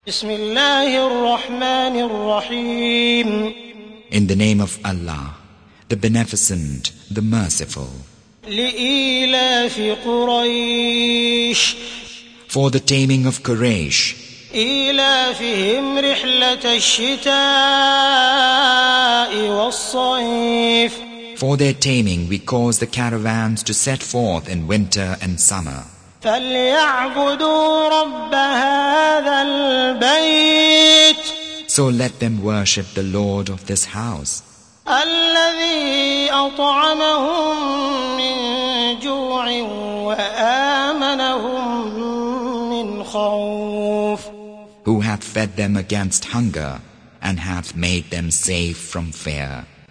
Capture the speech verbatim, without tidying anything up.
بسم الله الرحمن الرحيم. In the name of Allah, the Beneficent, the Merciful. لإيلاف قريش For the taming of Quraysh, إيلافهم رحلة الشتاء والصيف. for their taming we cause the caravans to set forth in winter and summer. فليعبدوا رب هذا البيت So let them worship the Lord of this house, الذي أطعمهم من جوع وآمنهم من خوف. who hath fed them against hunger and hath made them safe from fear.